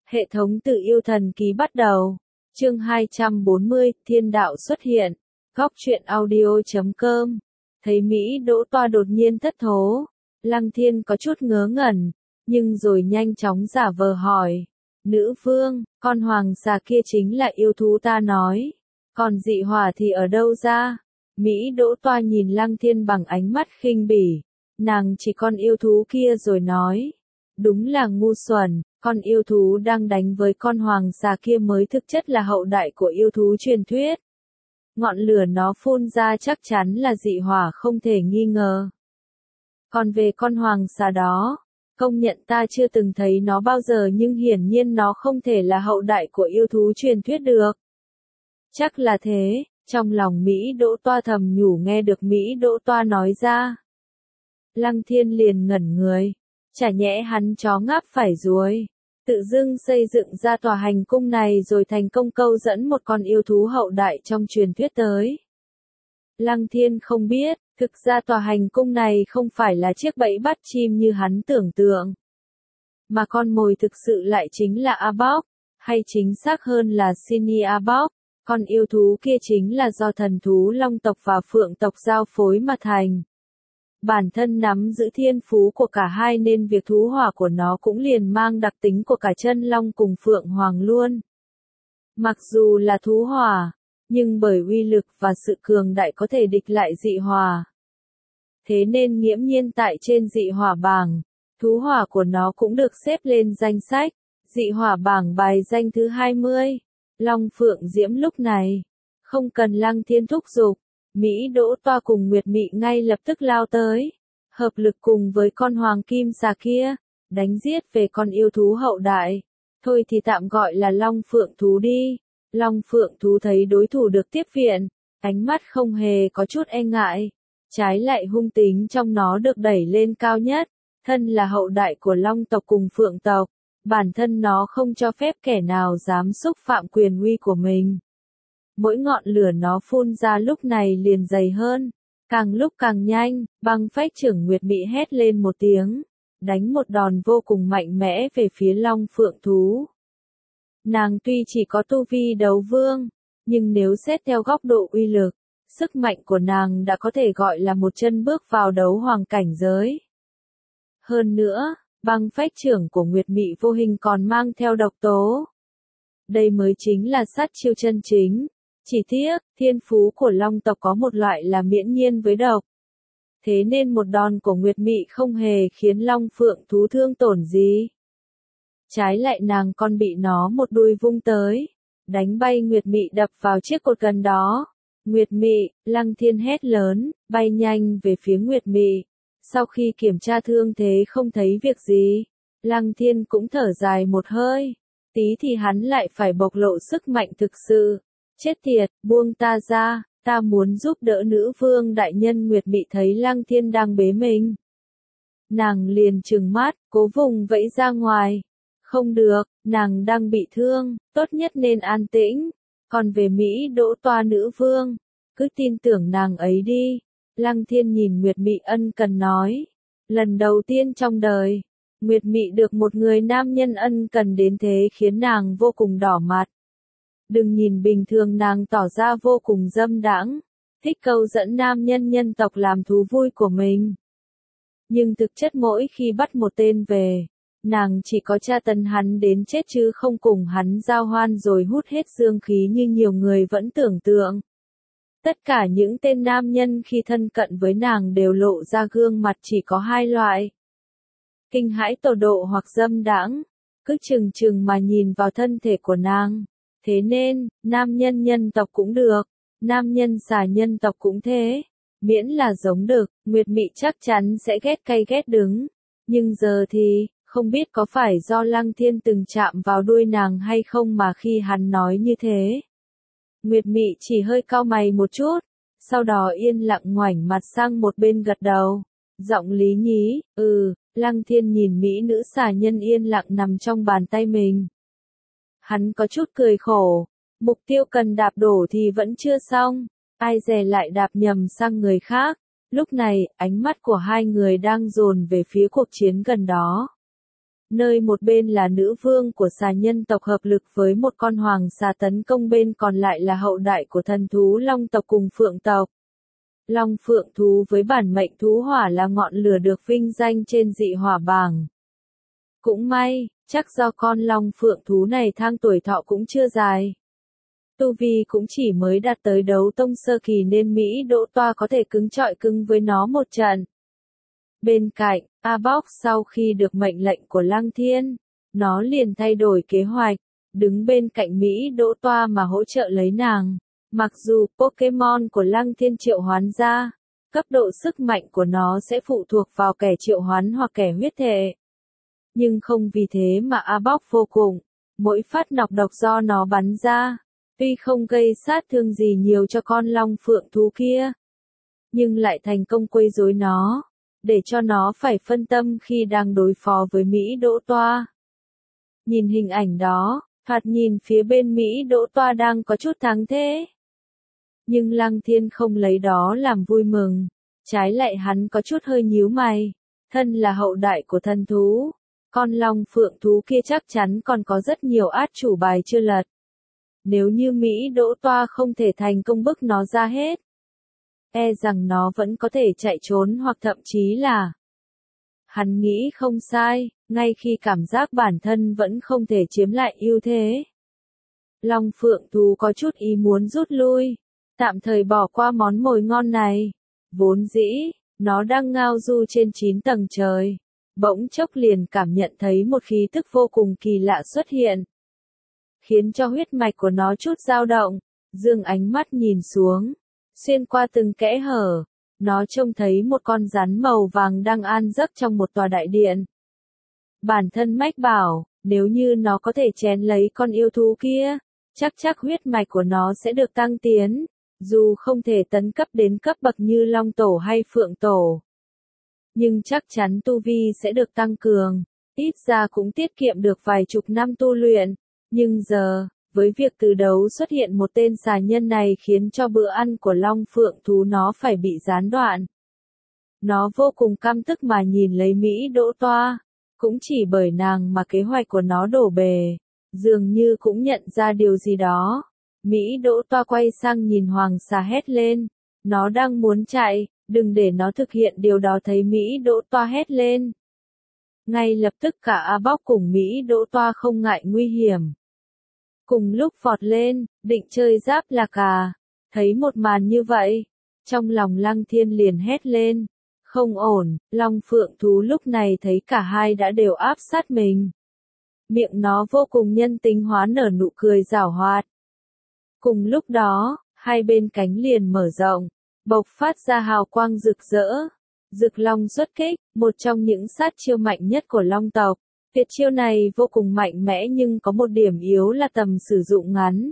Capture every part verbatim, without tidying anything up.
Hệ thống tự yêu thần ký bắt đầu. Chương hai trăm bốn mươi, Thiên đạo xuất hiện. Góc truyện audio chấm com. Thấy Mỹ Đỗ Toa đột nhiên thất thố, Lăng Thiên có chút ngớ ngẩn, nhưng rồi nhanh chóng giả vờ hỏi. Nữ vương, con hoàng xà kia chính là yêu thú ta nói. Còn dị hỏa thì ở đâu ra? Mỹ Đỗ Toa nhìn Lăng Thiên bằng ánh mắt khinh bỉ. Nàng chỉ con yêu thú kia rồi nói. Đúng là ngu xuẩn, con yêu thú đang đánh với con hoàng xà kia mới thực chất là hậu đại của yêu thú truyền thuyết. Ngọn lửa nó phun ra chắc chắn là dị hỏa không thể nghi ngờ. Còn về con hoàng xà đó, công nhận ta chưa từng thấy nó bao giờ nhưng hiển nhiên nó không thể là hậu đại của yêu thú truyền thuyết được. Chắc là thế, trong lòng Mỹ Đỗ Toa thầm nhủ nghe được Mỹ Đỗ Toa nói ra. Lăng Thiên liền ngẩn người, chả nhẽ hắn chó ngáp phải ruồi, tự dưng xây dựng ra tòa hành cung này rồi thành công câu dẫn một con yêu thú hậu đại trong truyền thuyết tới. Lăng Thiên không biết, thực ra tòa hành cung này không phải là chiếc bẫy bắt chim như hắn tưởng tượng, mà con mồi thực sự lại chính là A Bóc, hay chính xác hơn là Sini A Bóc. Con yêu thú kia chính là do thần thú Long tộc và Phượng tộc giao phối mà thành. Bản thân nắm giữ thiên phú của cả hai nên việc thú hỏa của nó cũng liền mang đặc tính của cả chân long cùng Phượng Hoàng luôn. Mặc dù là thú hỏa, nhưng bởi uy lực và sự cường đại có thể địch lại dị hỏa. Thế nên nghiễm nhiên tại trên dị hỏa bảng, thú hỏa của nó cũng được xếp lên danh sách, dị hỏa bảng bài danh thứ hai mươi. Long Phượng Diễm lúc này, không cần Lăng Thiên thúc giục, Mỹ Đỗ Toa cùng Nguyệt Mị ngay lập tức lao tới, hợp lực cùng với con hoàng kim xà kia, đánh giết về con yêu thú hậu đại, thôi thì tạm gọi là Long Phượng thú đi. Long Phượng thú thấy đối thủ được tiếp viện, ánh mắt không hề có chút e ngại, trái lại hung tính trong nó được đẩy lên cao nhất, thân là hậu đại của Long tộc cùng Phượng tộc. Bản thân nó không cho phép kẻ nào dám xúc phạm quyền uy của mình. Mỗi ngọn lửa nó phun ra lúc này liền dày hơn, càng lúc càng nhanh, băng phách trưởng Nguyệt Mị hét lên một tiếng, đánh một đòn vô cùng mạnh mẽ về phía Long Phượng thú. Nàng tuy chỉ có tu vi đấu vương, nhưng nếu xét theo góc độ uy lực, sức mạnh của nàng đã có thể gọi là một chân bước vào đấu hoàng cảnh giới. Hơn nữa, băng phách trưởng của Nguyệt Mị vô hình còn mang theo độc tố. Đây mới chính là sát chiêu chân chính. Chỉ tiếc, thiên phú của Long tộc có một loại là miễn nhiên với độc. Thế nên một đòn của Nguyệt Mị không hề khiến Long Phượng thú thương tổn gì. Trái lại nàng còn bị nó một đuôi vung tới, đánh bay Nguyệt Mị đập vào chiếc cột gần đó. Nguyệt Mị, Lăng Thiên hét lớn, bay nhanh về phía Nguyệt Mị. Sau khi kiểm tra thương thế không thấy việc gì, Lăng Thiên cũng thở dài một hơi, tí thì hắn lại phải bộc lộ sức mạnh thực sự. Chết tiệt, buông ta ra, ta muốn giúp đỡ nữ vương đại nhân. Nguyệt Mị thấy Lăng Thiên đang bế mình, nàng liền trừng mắt, cố vùng vẫy ra ngoài. Không được, nàng đang bị thương, tốt nhất nên an tĩnh. Còn về Mỹ Đỗ Toa nữ vương, cứ tin tưởng nàng ấy đi. Lăng Thiên nhìn Nguyệt Mị ân cần nói. Lần đầu tiên trong đời, Nguyệt Mị được một người nam nhân ân cần đến thế khiến nàng vô cùng đỏ mặt. Đừng nhìn bình thường nàng tỏ ra vô cùng dâm đãng, thích câu dẫn nam nhân nhân tộc làm thú vui của mình. Nhưng thực chất mỗi khi bắt một tên về, nàng chỉ có tra tấn hắn đến chết chứ không cùng hắn giao hoan rồi hút hết dương khí như nhiều người vẫn tưởng tượng. Tất cả những tên nam nhân khi thân cận với nàng đều lộ ra gương mặt chỉ có hai loại. Kinh hãi tột độ hoặc dâm đãng, cứ chừng chừng mà nhìn vào thân thể của nàng. Thế nên, nam nhân nhân tộc cũng được, nam nhân xà nhân tộc cũng thế. Miễn là giống được, Nguyệt Mị chắc chắn sẽ ghét cay ghét đứng. Nhưng giờ thì, không biết có phải do Lăng Thiên từng chạm vào đuôi nàng hay không mà khi hắn nói như thế. Nguyệt Mị chỉ hơi cau mày một chút, sau đó yên lặng ngoảnh mặt sang một bên gật đầu. Giọng lý nhí, ừ, Lăng Thiên nhìn mỹ nữ xà nhân yên lặng nằm trong bàn tay mình. Hắn có chút cười khổ, mục tiêu cần đạp đổ thì vẫn chưa xong, ai dè lại đạp nhầm sang người khác. Lúc này, ánh mắt của hai người đang dồn về phía cuộc chiến gần đó. nơi một bên là nữ vương của xà nhân tộc hợp lực với một con hoàng xà tấn công, bên còn lại là hậu đại của thần thú long tộc cùng phượng tộc. Long phượng thú với bản mệnh thú hỏa là ngọn lửa được vinh danh trên dị hỏa bảng. Cũng may, chắc do con long phượng thú này thang tuổi thọ cũng chưa dài. Tu vi cũng chỉ mới đạt tới đấu tông sơ kỳ nên Mỹ Đỗ Toa có thể cứng chọi cứng với nó một trận. Bên cạnh, A Box sau khi được mệnh lệnh của Lăng Thiên, nó liền thay đổi kế hoạch, đứng bên cạnh Mỹ Đỗ Toa mà hỗ trợ lấy nàng. Mặc dù Pokémon của Lăng Thiên triệu hoán ra, cấp độ sức mạnh của nó sẽ phụ thuộc vào kẻ triệu hoán hoặc kẻ huyết thể. Nhưng không vì thế mà A Box vô cùng, mỗi phát nọc độc do nó bắn ra, tuy không gây sát thương gì nhiều cho con long phượng thú kia, nhưng lại thành công quấy rối nó, để cho nó phải phân tâm khi đang đối phó với Mỹ Đỗ Toa. Nhìn hình ảnh đó, thoạt nhìn phía bên Mỹ Đỗ Toa đang có chút thắng thế. Nhưng Lăng Thiên không lấy đó làm vui mừng, trái lại hắn có chút hơi nhíu mày, thân là hậu đại của thần thú, con long phượng thú kia chắc chắn còn có rất nhiều át chủ bài chưa lật. Nếu như Mỹ Đỗ Toa không thể thành công bức nó ra hết, e rằng nó vẫn có thể chạy trốn hoặc thậm chí là... Hắn nghĩ không sai, ngay khi cảm giác bản thân vẫn không thể chiếm lại ưu thế. Long phượng thú có chút ý muốn rút lui, tạm thời bỏ qua món mồi ngon này. Vốn dĩ, nó đang ngao du trên chín tầng trời, bỗng chốc liền cảm nhận thấy một khí tức vô cùng kỳ lạ xuất hiện, khiến cho huyết mạch của nó chút dao động, dương ánh mắt nhìn xuống, xuyên qua từng kẽ hở, nó trông thấy một con rắn màu vàng đang an giấc trong một tòa đại điện. Bản thân mách bảo, nếu như nó có thể chén lấy con yêu thú kia, chắc chắc huyết mạch của nó sẽ được tăng tiến, dù không thể tấn cấp đến cấp bậc như long tổ hay phượng tổ. Nhưng chắc chắn tu vi sẽ được tăng cường, ít ra cũng tiết kiệm được vài chục năm tu luyện. Nhưng giờ, với việc từ đấu xuất hiện một tên xà nhân này khiến cho bữa ăn của long phượng thú nó phải bị gián đoạn. Nó vô cùng căm tức mà nhìn lấy Mỹ Đỗ Toa, cũng chỉ bởi nàng mà kế hoạch của nó đổ bể, dường như cũng nhận ra điều gì đó. Mỹ Đỗ Toa quay sang nhìn hoàng xà hét lên, nó đang muốn chạy, đừng để nó thực hiện điều đó. Thấy Mỹ Đỗ Toa hét lên, ngay lập tức cả A Box cùng Mỹ Đỗ Toa không ngại nguy hiểm, cùng lúc vọt lên, định chơi giáp là cà. Thấy một màn như vậy, trong lòng Lăng Thiên liền hét lên, không ổn. Long phượng thú lúc này thấy cả hai đã đều áp sát mình, miệng nó vô cùng nhân tính hóa nở nụ cười giảo hoạt. Cùng lúc đó, hai bên cánh liền mở rộng, bộc phát ra hào quang rực rỡ. Rực long xuất kích, một trong những sát chiêu mạnh nhất của long tộc. Tuyệt chiêu này vô cùng mạnh mẽ nhưng có một điểm yếu là tầm sử dụng ngắn.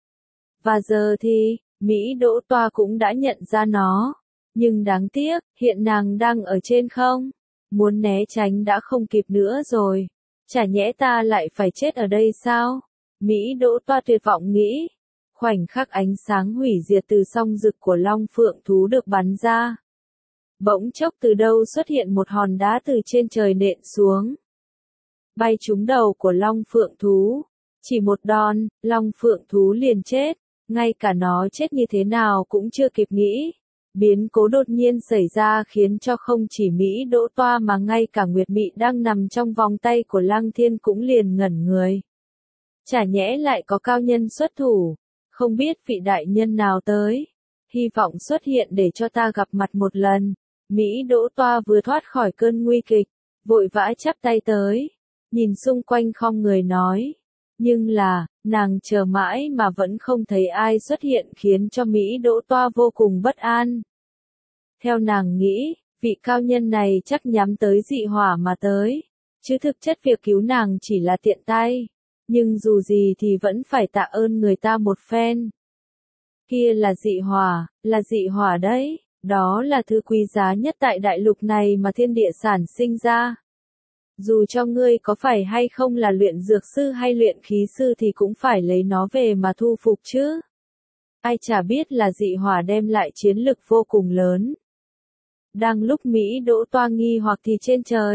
Và giờ thì, Mỹ Đỗ Toa cũng đã nhận ra nó. Nhưng đáng tiếc, hiện nàng đang ở trên không. Muốn né tránh đã không kịp nữa rồi. Chả nhẽ ta lại phải chết ở đây sao? Mỹ Đỗ Toa tuyệt vọng nghĩ. Khoảnh khắc ánh sáng hủy diệt từ song rực của long phượng thú được bắn ra. Bỗng chốc từ đâu xuất hiện một hòn đá từ trên trời nện xuống, bay trúng đầu của long phượng thú. Chỉ một đòn, long phượng thú liền chết, ngay cả nó chết như thế nào cũng chưa kịp nghĩ. Biến cố đột nhiên xảy ra khiến cho không chỉ Mỹ Đỗ Toa mà ngay cả Nguyệt Mị đang nằm trong vòng tay của Lăng Thiên cũng liền ngẩn người. Chả nhẽ lại có cao nhân xuất thủ, không biết vị đại nhân nào tới, hy vọng xuất hiện để cho ta gặp mặt một lần. Mỹ Đỗ Toa vừa thoát khỏi cơn nguy kịch, vội vã chắp tay tới, nhìn xung quanh khom người nói. Nhưng là, nàng chờ mãi mà vẫn không thấy ai xuất hiện khiến cho Mỹ Đỗ Toa vô cùng bất an. Theo nàng nghĩ, vị cao nhân này chắc nhắm tới dị hỏa mà tới, chứ thực chất việc cứu nàng chỉ là tiện tay. Nhưng dù gì thì vẫn phải tạ ơn người ta một phen. Kia là dị hỏa, là dị hỏa đấy. Đó là thứ quý giá nhất tại đại lục này mà thiên địa sản sinh ra. Dù cho ngươi có phải hay không là luyện dược sư hay luyện khí sư thì cũng phải lấy nó về mà thu phục chứ. Ai chả biết là dị hỏa đem lại chiến lực vô cùng lớn. Đang lúc Mỹ Đỗ Toa nghi hoặc thì trên trời,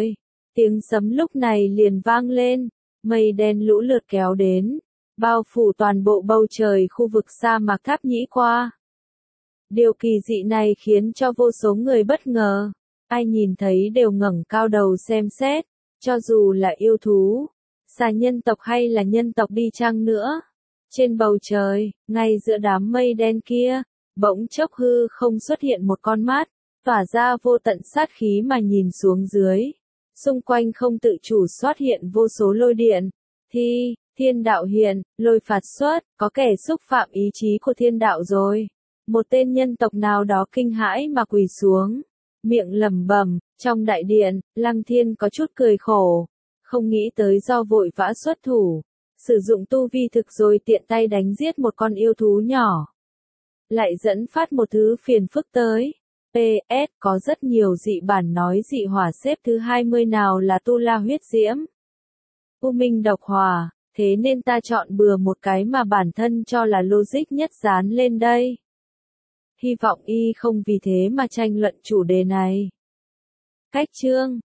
Tiếng sấm lúc này liền vang lên, mây đen lũ lượt kéo đến, bao phủ toàn bộ bầu trời khu vực sa mạc Tháp Nhĩ Qua. Điều kỳ dị này khiến cho vô số người bất ngờ, ai nhìn thấy đều ngẩng cao đầu xem xét, cho dù là yêu thú, xà nhân tộc hay là nhân tộc đi chăng nữa. Trên bầu trời, ngay giữa đám mây đen kia, bỗng chốc hư không xuất hiện một con mắt, tỏa ra vô tận sát khí mà nhìn xuống dưới. Xung quanh không tự chủ xuất hiện vô số lôi điện. Thi, thiên đạo hiện, lôi phạt xuất, có kẻ xúc phạm ý chí của thiên đạo rồi. Một tên nhân tộc nào đó kinh hãi mà quỳ xuống, miệng lẩm bẩm. Trong đại điện, Lăng Thiên có chút cười khổ, không nghĩ tới do vội vã xuất thủ, sử dụng tu vi thực rồi tiện tay đánh giết một con yêu thú nhỏ, lại dẫn phát một thứ phiền phức tới. pê ét có rất nhiều dị bản nói dị hỏa xếp thứ hai mươi nào là tu la huyết diễm, u minh độc hỏa, thế nên ta chọn bừa một cái mà bản thân cho là logic nhất dán lên đây. Hy vọng y không vì thế mà tranh luận chủ đề này. Cách chương